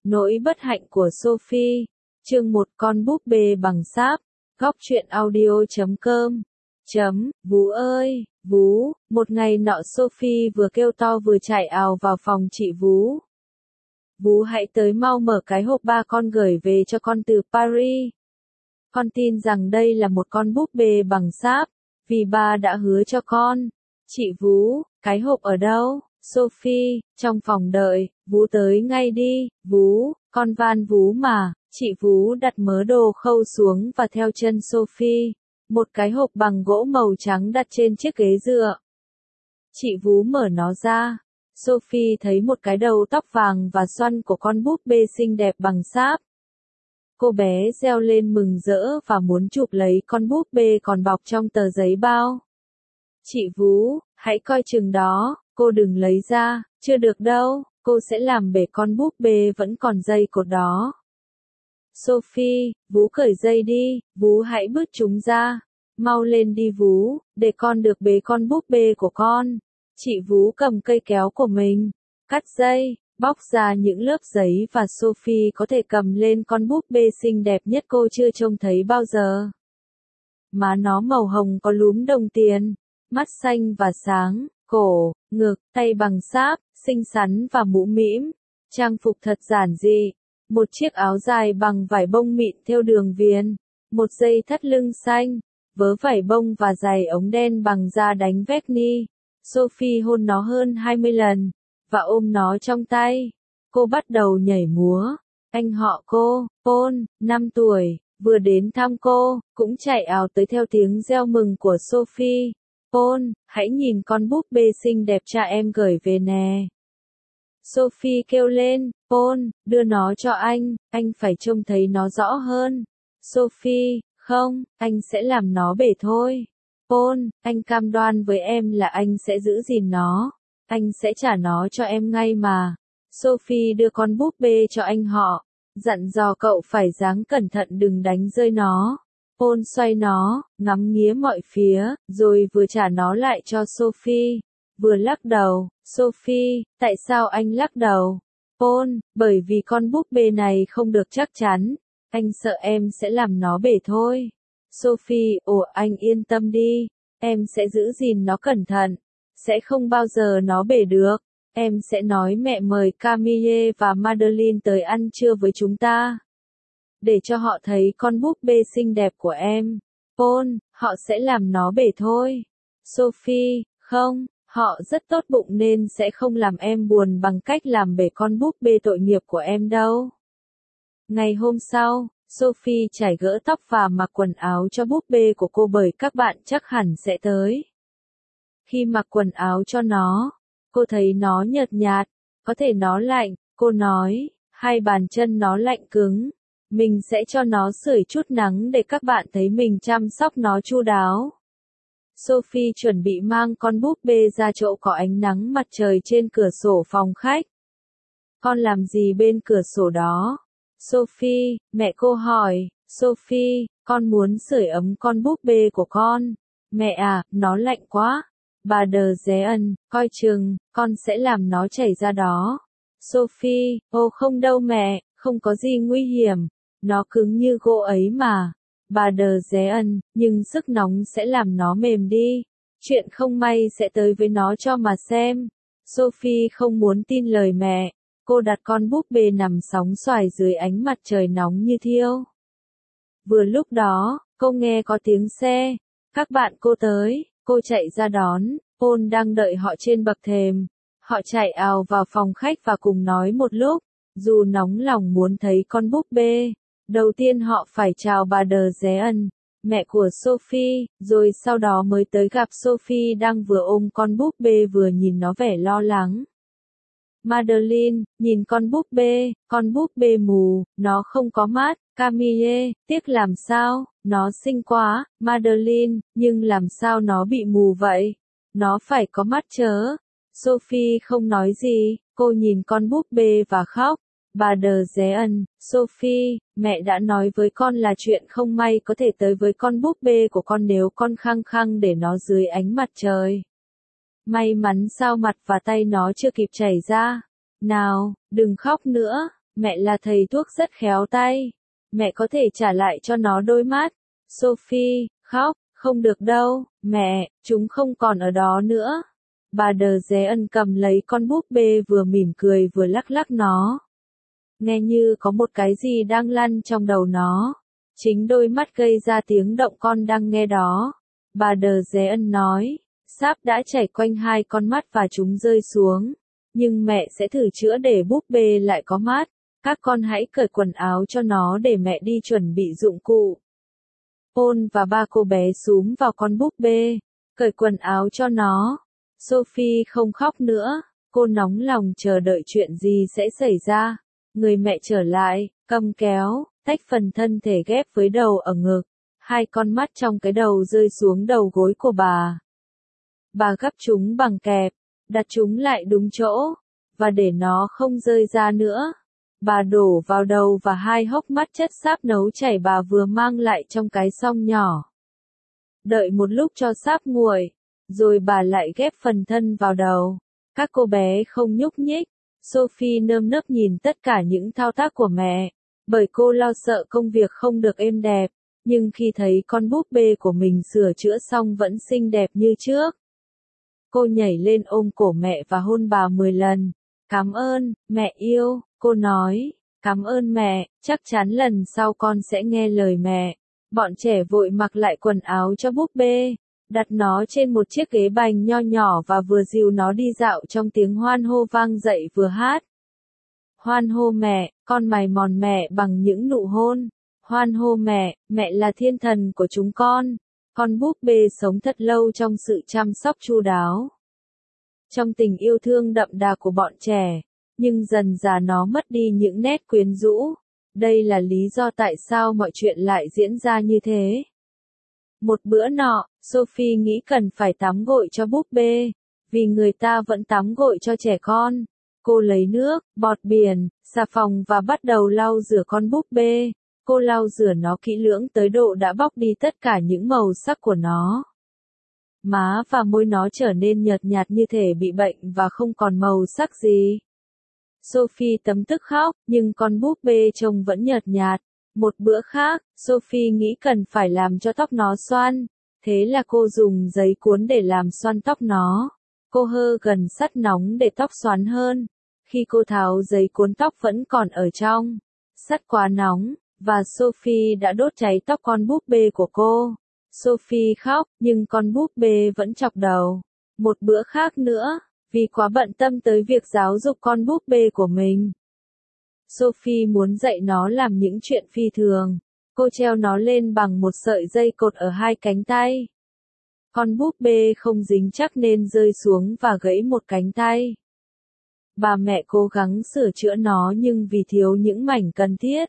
Nỗi bất hạnh của Sophie, chương 1 con búp bê bằng sáp, góc truyện audio.com. Vú ơi, Vú, một ngày nọ Sophie vừa kêu to vừa chạy ào vào phòng chị Vú. Vú hãy tới mau mở cái hộp ba con gửi về cho con từ Paris. Con tin rằng đây là một con búp bê bằng sáp, vì ba đã hứa cho con. Chị Vú, cái hộp ở đâu? Sophie, trong phòng đợi, Vú tới ngay đi, Vú, con van Vú mà. Chị Vú đặt mớ đồ khâu xuống và theo chân Sophie. Một cái hộp bằng gỗ màu trắng đặt trên chiếc ghế dựa. Chị Vú mở nó ra. Sophie thấy một cái đầu tóc vàng và xoăn của con búp bê xinh đẹp bằng sáp. Cô bé reo lên mừng rỡ và muốn chụp lấy con búp bê còn bọc trong tờ giấy bao. Chị Vú, hãy coi chừng đó, cô đừng lấy ra, chưa được đâu, cô sẽ làm bể con búp bê vẫn còn dây cột đó. Sophie, Vú cởi dây đi, Vú hãy bứt chúng ra. Mau lên đi Vú, để con được bế con búp bê của con. Chị Vú cầm cây kéo của mình, cắt dây, bóc ra những lớp giấy và Sophie có thể cầm lên con búp bê xinh đẹp nhất cô chưa trông thấy bao giờ. Má nó màu hồng có lúm đồng tiền, mắt xanh và sáng, cổ, ngực, tay bằng sáp, xinh xắn và mũm mĩm. Trang phục thật giản dị. Một chiếc áo dài bằng vải bông mịn thêu đường viền, một dây thắt lưng xanh, vớ vải bông và giày ống đen bằng da đánh vét ni. Sophie hôn nó hơn 20 lần, và ôm nó trong tay. Cô bắt đầu nhảy múa. Anh họ cô, Paul, 5 tuổi, vừa đến thăm cô, cũng chạy ào tới theo tiếng reo mừng của Sophie. Paul, hãy nhìn con búp bê xinh đẹp cha em gửi về nè. Sophie kêu lên, Paul, đưa nó cho anh phải trông thấy nó rõ hơn. Sophie, không, anh sẽ làm nó bể thôi. Paul, anh cam đoan với em là anh sẽ giữ gìn nó. Anh sẽ trả nó cho em ngay mà. Sophie đưa con búp bê cho anh họ, dặn dò cậu phải dáng cẩn thận đừng đánh rơi nó. Paul xoay nó, ngắm nghía mọi phía, rồi vừa trả nó lại cho Sophie, vừa lắc đầu. Sophie, tại sao anh lắc đầu? Paul, bởi vì con búp bê này không được chắc chắn. Anh sợ em sẽ làm nó bể thôi. Sophie, anh yên tâm đi. Em sẽ giữ gìn nó cẩn thận. Sẽ không bao giờ nó bể được. Em sẽ nói mẹ mời Camille và Madeleine tới ăn trưa với chúng ta. Để cho họ thấy con búp bê xinh đẹp của em. Paul, họ sẽ làm nó bể thôi. Sophie, không. Họ rất tốt bụng nên sẽ không làm em buồn bằng cách làm bể con búp bê tội nghiệp của em đâu. Ngày hôm sau, Sophie chải gỡ tóc và mặc quần áo cho búp bê của cô bởi các bạn chắc hẳn sẽ tới. Khi mặc quần áo cho nó, cô thấy nó nhợt nhạt, có thể nó lạnh, cô nói, hai bàn chân nó lạnh cứng. Mình sẽ cho nó sưởi chút nắng để các bạn thấy mình chăm sóc nó chu đáo. Sophie chuẩn bị mang con búp bê ra chỗ có ánh nắng mặt trời trên cửa sổ phòng khách. Con làm gì bên cửa sổ đó? Sophie, mẹ cô hỏi. Sophie, con muốn sưởi ấm con búp bê của con. Mẹ à, nó lạnh quá. Bà đờ dé ân, coi chừng, con sẽ làm nó chảy ra đó. Sophie, không đâu mẹ, không có gì nguy hiểm. Nó cứng như gỗ ấy mà. Bà đờ dé ân, nhưng sức nóng sẽ làm nó mềm đi. Chuyện không may sẽ tới với nó cho mà xem. Sophie không muốn tin lời mẹ. Cô đặt con búp bê nằm sóng xoài dưới ánh mặt trời nóng như thiêu. Vừa lúc đó, cô nghe có tiếng xe. Các bạn cô tới, cô chạy ra đón. Paul đang đợi họ trên bậc thềm. Họ chạy ào vào phòng khách và cùng nói một lúc. Dù nóng lòng muốn thấy con búp bê. Đầu tiên họ phải chào bà đờ dé ân, mẹ của Sophie, rồi sau đó mới tới gặp Sophie đang vừa ôm con búp bê vừa nhìn nó vẻ lo lắng. Madeleine, nhìn con búp bê mù, nó không có mắt. Camille, tiếc làm sao, nó xinh quá. Madeleine, nhưng làm sao nó bị mù vậy? Nó phải có mắt chớ. Sophie không nói gì, cô nhìn con búp bê và khóc. Bà đờ dé ân, Sophie, mẹ đã nói với con là chuyện không may có thể tới với con búp bê của con nếu con khăng khăng để nó dưới ánh mặt trời. May mắn sao mặt và tay nó chưa kịp chảy ra. Nào, đừng khóc nữa, Mẹ là thầy thuốc rất khéo tay. Mẹ có thể trả lại cho nó đôi mắt. Sophie, khóc, không được đâu, mẹ, chúng không còn ở đó nữa. Bà Đờ Dé Ân cầm lấy con búp bê vừa mỉm cười vừa lắc lắc nó. Nghe như có một cái gì đang lăn trong đầu nó. Chính đôi mắt gây ra tiếng động con đang nghe đó. Bà Đờ Dé Ân nói, sáp đã chảy quanh hai con mắt và chúng rơi xuống. Nhưng mẹ sẽ thử chữa để búp bê lại có mắt. Các con hãy cởi quần áo cho nó để mẹ đi chuẩn bị dụng cụ. Paul và ba cô bé xúm vào con búp bê, cởi quần áo cho nó. Sophie không khóc nữa, cô nóng lòng chờ đợi chuyện gì sẽ xảy ra. Người mẹ trở lại, cầm kéo, tách phần thân thể ghép với đầu ở ngực. Hai con mắt trong cái đầu rơi xuống đầu gối của bà. Bà gấp chúng bằng kẹp, đặt chúng lại đúng chỗ, và để nó không rơi ra nữa. Bà đổ vào đầu và hai hốc mắt chất sáp nấu chảy bà vừa mang lại trong cái xoong nhỏ. Đợi một lúc cho sáp nguội, rồi bà lại ghép phần thân vào đầu. Các cô bé không nhúc nhích. Sophie nơm nớp nhìn tất cả những thao tác của mẹ, bởi cô lo sợ công việc không được êm đẹp, nhưng khi thấy con búp bê của mình sửa chữa xong vẫn xinh đẹp như trước. Cô nhảy lên ôm cổ mẹ và hôn bà 10 lần. Cảm ơn, mẹ yêu, cô nói. Cảm ơn mẹ, chắc chắn lần sau con sẽ nghe lời mẹ. Bọn trẻ vội mặc lại quần áo cho búp bê, đặt nó trên một chiếc ghế bành nho nhỏ và vừa dìu nó đi dạo trong tiếng hoan hô vang dậy vừa hát. Hoan hô mẹ, con mài mòn mẹ bằng những nụ hôn. Hoan hô mẹ, mẹ là thiên thần của chúng con. Con búp bê sống thật lâu trong sự chăm sóc chu đáo. Trong tình yêu thương đậm đà của bọn trẻ, nhưng dần dà nó mất đi những nét quyến rũ. Đây là lý do tại sao mọi chuyện lại diễn ra như thế. Một bữa nọ, Sophie nghĩ cần phải tắm gội cho búp bê, vì người ta vẫn tắm gội cho trẻ con. Cô lấy nước, bọt biển, xà phòng và bắt đầu lau rửa con búp bê. Cô lau rửa nó kỹ lưỡng tới độ đã bóc đi tất cả những màu sắc của nó. Má và môi nó trở nên nhợt nhạt như thể bị bệnh và không còn màu sắc gì. Sophie tấm tức khóc, nhưng con búp bê trông vẫn nhợt nhạt. Một bữa khác, Sophie nghĩ cần phải làm cho tóc nó xoăn. Thế là cô dùng giấy cuốn để làm xoăn tóc nó. Cô hơ gần sắt nóng để tóc xoắn hơn. Khi cô tháo giấy cuốn tóc vẫn còn ở trong. Sắt quá nóng, và Sophie đã đốt cháy tóc con búp bê của cô. Sophie khóc, nhưng con búp bê vẫn chọc đầu. Một bữa khác nữa, vì quá bận tâm tới việc giáo dục con búp bê của mình, Sophie muốn dạy nó làm những chuyện phi thường. Cô treo nó lên bằng một sợi dây cột ở hai cánh tay. Con búp bê không dính chắc nên rơi xuống và gãy một cánh tay. Bà mẹ cố gắng sửa chữa nó nhưng vì thiếu những mảnh cần thiết,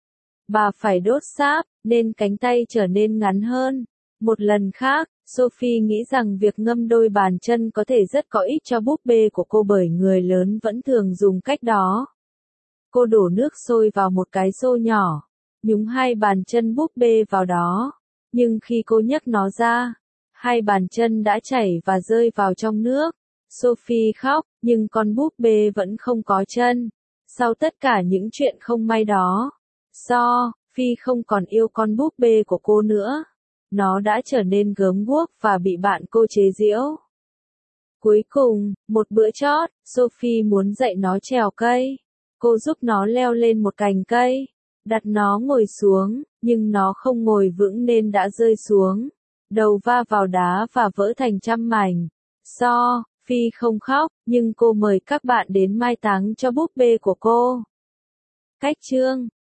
bà phải đốt sáp, nên cánh tay trở nên ngắn hơn. Một lần khác, Sophie nghĩ rằng việc ngâm đôi bàn chân có thể rất có ích cho búp bê của cô bởi người lớn vẫn thường dùng cách đó. Cô đổ nước sôi vào một cái xô nhỏ, nhúng hai bàn chân búp bê vào đó. Nhưng khi cô nhấc nó ra, hai bàn chân đã chảy và rơi vào trong nước. Sophie khóc, nhưng con búp bê vẫn không có chân. Sau tất cả những chuyện không may đó, Sophie không còn yêu con búp bê của cô nữa. Nó đã trở nên gớm guốc và bị bạn cô chế giễu. Cuối cùng, một bữa chót, Sophie muốn dạy nó trèo cây. Cô giúp nó leo lên một cành cây, đặt nó ngồi xuống, nhưng nó không ngồi vững nên đã rơi xuống. Đầu va vào đá và vỡ thành trăm mảnh. Sophie không khóc, nhưng cô mời các bạn đến mai táng cho búp bê của cô. Cách chương